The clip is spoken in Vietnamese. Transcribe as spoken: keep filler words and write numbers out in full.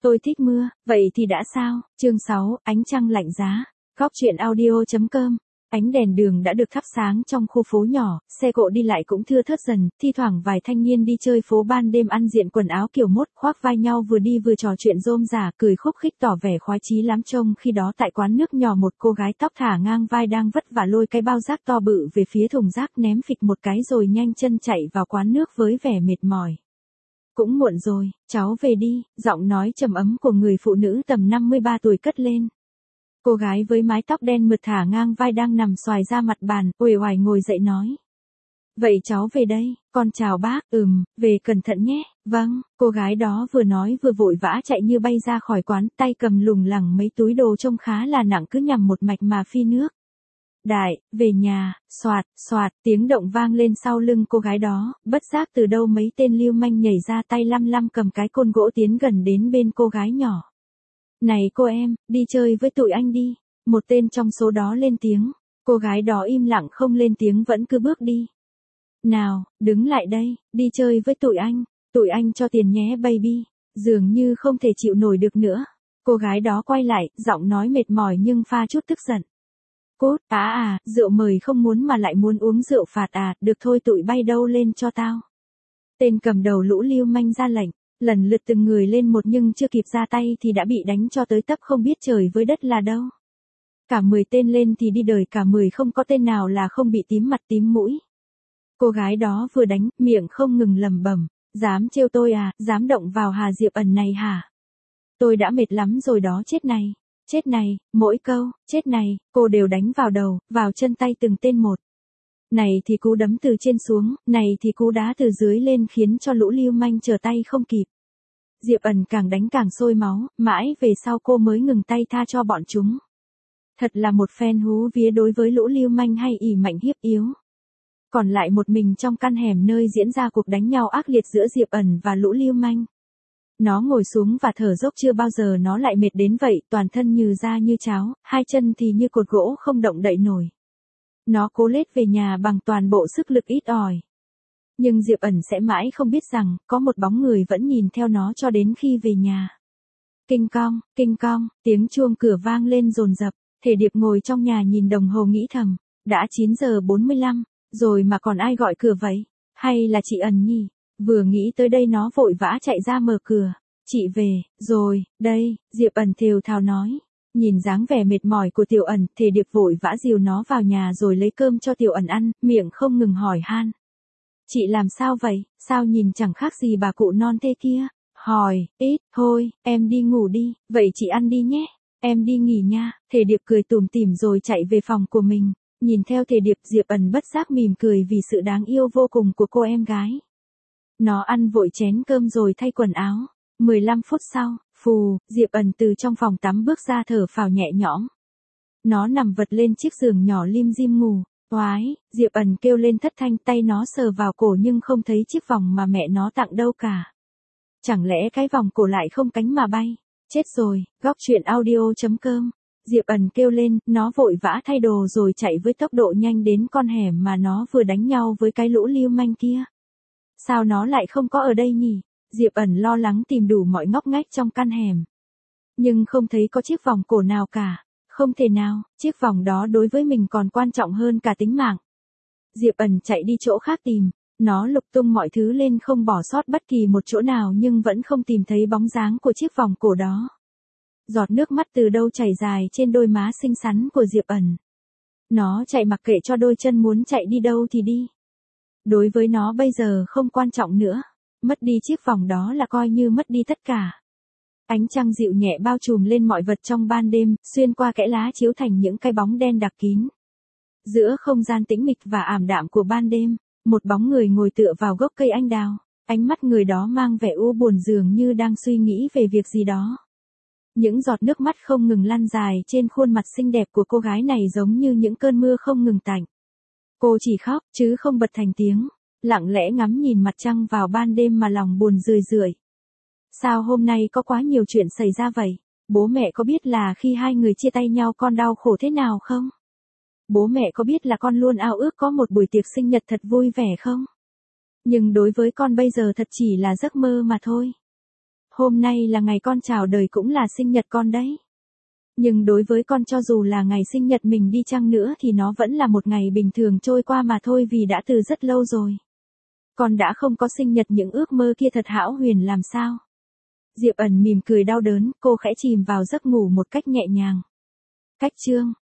Tôi thích mưa, vậy thì đã sao? Chương sáu, ánh trăng lạnh giá. Góc truyện audio chấm com. Ánh đèn đường đã được thắp sáng trong khu phố nhỏ, xe cộ đi lại cũng thưa thớt dần, thi thoảng vài thanh niên đi chơi phố ban đêm ăn diện quần áo kiểu mốt, khoác vai nhau vừa đi vừa trò chuyện rôm rả, cười khúc khích tỏ vẻ khoái chí lắm. Trông khi đó tại quán nước nhỏ một cô gái tóc thả ngang vai đang vất vả lôi cái bao rác to bự về phía thùng rác, ném phịch một cái rồi nhanh chân chạy vào quán nước với vẻ mệt mỏi. Cũng muộn rồi, cháu về đi, giọng nói trầm ấm của người phụ nữ tầm năm mươi ba tuổi cất lên. Cô gái với mái tóc đen mượt thả ngang vai đang nằm xoài ra mặt bàn, uể oải ngồi dậy nói. Vậy cháu về đây, con chào bác, ừm, về cẩn thận nhé, vâng, cô gái đó vừa nói vừa vội vã chạy như bay ra khỏi quán, tay cầm lủng lẳng mấy túi đồ trông khá là nặng cứ nhằm một mạch mà phi nước. Đại, về nhà, soạt, soạt, tiếng động vang lên sau lưng cô gái đó, bất giác từ đâu mấy tên lưu manh nhảy ra tay lăm lăm cầm cái côn gỗ tiến gần đến bên cô gái nhỏ. Này cô em, đi chơi với tụi anh đi, một tên trong số đó lên tiếng, cô gái đó im lặng không lên tiếng vẫn cứ bước đi. Nào, đứng lại đây, đi chơi với tụi anh, tụi anh cho tiền nhé baby, dường như không thể chịu nổi được nữa. Cô gái đó quay lại, giọng nói mệt mỏi nhưng pha chút tức giận. Cút, á à, rượu mời không muốn mà lại muốn uống rượu phạt à, được thôi tụi bay đâu lên cho tao. Tên cầm đầu lũ lưu manh ra lệnh, lần lượt từng người lên một nhưng chưa kịp ra tay thì đã bị đánh cho tới tấp không biết trời với đất là đâu. Cả mười tên lên thì đi đời cả mười không có tên nào là không bị tím mặt tím mũi. Cô gái đó vừa đánh, miệng không ngừng lẩm bẩm, dám trêu tôi à, dám động vào Hà Diệp Ẩn này hả? Tôi đã mệt lắm rồi đó chết này. Chết này, mỗi câu, chết này, cô đều đánh vào đầu, vào chân tay từng tên một. Này thì cú đấm từ trên xuống, này thì cú đá từ dưới lên khiến cho lũ lưu manh trở tay không kịp. Diệp Ẩn càng đánh càng sôi máu, mãi về sau cô mới ngừng tay tha cho bọn chúng. Thật là một phen hú vía đối với lũ lưu manh hay ỉ mạnh hiếp yếu. Còn lại một mình trong căn hẻm nơi diễn ra cuộc đánh nhau ác liệt giữa Diệp Ẩn và lũ lưu manh. Nó ngồi xuống và thở dốc chưa bao giờ nó lại mệt đến vậy, toàn thân như da như cháo, hai chân thì như cột gỗ không động đậy nổi. Nó cố lết về nhà bằng toàn bộ sức lực ít ỏi. Nhưng Diệp Ẩn sẽ mãi không biết rằng, có một bóng người vẫn nhìn theo nó cho đến khi về nhà. Kinh cong, kinh cong, tiếng chuông cửa vang lên dồn dập, Thể Điệp ngồi trong nhà nhìn đồng hồ nghĩ thầm, đã chín giờ bốn mươi lăm, rồi mà còn ai gọi cửa vậy? Hay là chị Ẩn nhỉ? Vừa nghĩ tới đây nó vội vã chạy ra mở cửa. Chị về, rồi, đây, Diệp Ẩn thều thào nói. Nhìn dáng vẻ mệt mỏi của Tiểu Ẩn, Thể Điệp vội vã dìu nó vào nhà rồi lấy cơm cho Tiểu Ẩn ăn, miệng không ngừng hỏi han. Chị làm sao vậy, sao nhìn chẳng khác gì bà cụ non thế kia? Hỏi, ít, thôi, em đi ngủ đi, vậy chị ăn đi nhé, em đi nghỉ nha. Thể Điệp cười tủm tỉm rồi chạy về phòng của mình. Nhìn theo Thể Điệp, Diệp Ẩn bất giác mỉm cười vì sự đáng yêu vô cùng của cô em gái. Nó ăn vội chén cơm rồi thay quần áo. mười lăm phút sau, phù, Diệp Ẩn từ trong phòng tắm bước ra thở phào nhẹ nhõm. Nó nằm vật lên chiếc giường nhỏ lim dim ngủ. Oái, Diệp Ẩn kêu lên thất thanh, tay nó sờ vào cổ nhưng không thấy chiếc vòng mà mẹ nó tặng đâu cả. Chẳng lẽ cái vòng cổ lại không cánh mà bay? Chết rồi, góc truyện audio chấm com. Diệp Ẩn kêu lên, nó vội vã thay đồ rồi chạy với tốc độ nhanh đến con hẻm mà nó vừa đánh nhau với cái lũ lưu manh kia. Sao nó lại không có ở đây nhỉ? Diệp Ẩn lo lắng tìm đủ mọi ngóc ngách trong căn hẻm. Nhưng không thấy có chiếc vòng cổ nào cả. Không thể nào, chiếc vòng đó đối với mình còn quan trọng hơn cả tính mạng. Diệp Ẩn chạy đi chỗ khác tìm. Nó lục tung mọi thứ lên không bỏ sót bất kỳ một chỗ nào nhưng vẫn không tìm thấy bóng dáng của chiếc vòng cổ đó. Giọt nước mắt từ đâu chảy dài trên đôi má xinh xắn của Diệp Ẩn. Nó chạy mặc kệ cho đôi chân muốn chạy đi đâu thì đi. Đối với nó bây giờ không quan trọng nữa. Mất đi chiếc vòng đó là coi như mất đi tất cả. Ánh trăng dịu nhẹ bao trùm lên mọi vật trong ban đêm, xuyên qua kẽ lá chiếu thành những cái bóng đen đặc kín. Giữa không gian tĩnh mịch và ảm đạm của ban đêm, một bóng người ngồi tựa vào gốc cây anh đào. Ánh mắt người đó mang vẻ u buồn dường như đang suy nghĩ về việc gì đó. Những giọt nước mắt không ngừng lăn dài trên khuôn mặt xinh đẹp của cô gái này giống như những cơn mưa không ngừng tạnh. Cô chỉ khóc, chứ không bật thành tiếng, lặng lẽ ngắm nhìn mặt trăng vào ban đêm mà lòng buồn rười rượi. Sao hôm nay có quá nhiều chuyện xảy ra vậy? Bố mẹ có biết là khi hai người chia tay nhau con đau khổ thế nào không? Bố mẹ có biết là con luôn ao ước có một buổi tiệc sinh nhật thật vui vẻ không? Nhưng đối với con bây giờ thật chỉ là giấc mơ mà thôi. hôm nay là ngày con chào đời cũng là sinh nhật con đấy. Nhưng đối với con cho dù là ngày sinh nhật mình đi chăng nữa thì nó vẫn là một ngày bình thường trôi qua mà thôi vì đã từ rất lâu rồi. Con đã không có sinh nhật những ước mơ kia thật hão huyền làm sao? Diệp Ẩn mỉm cười đau đớn, cô khẽ chìm vào giấc ngủ một cách nhẹ nhàng. Cách chương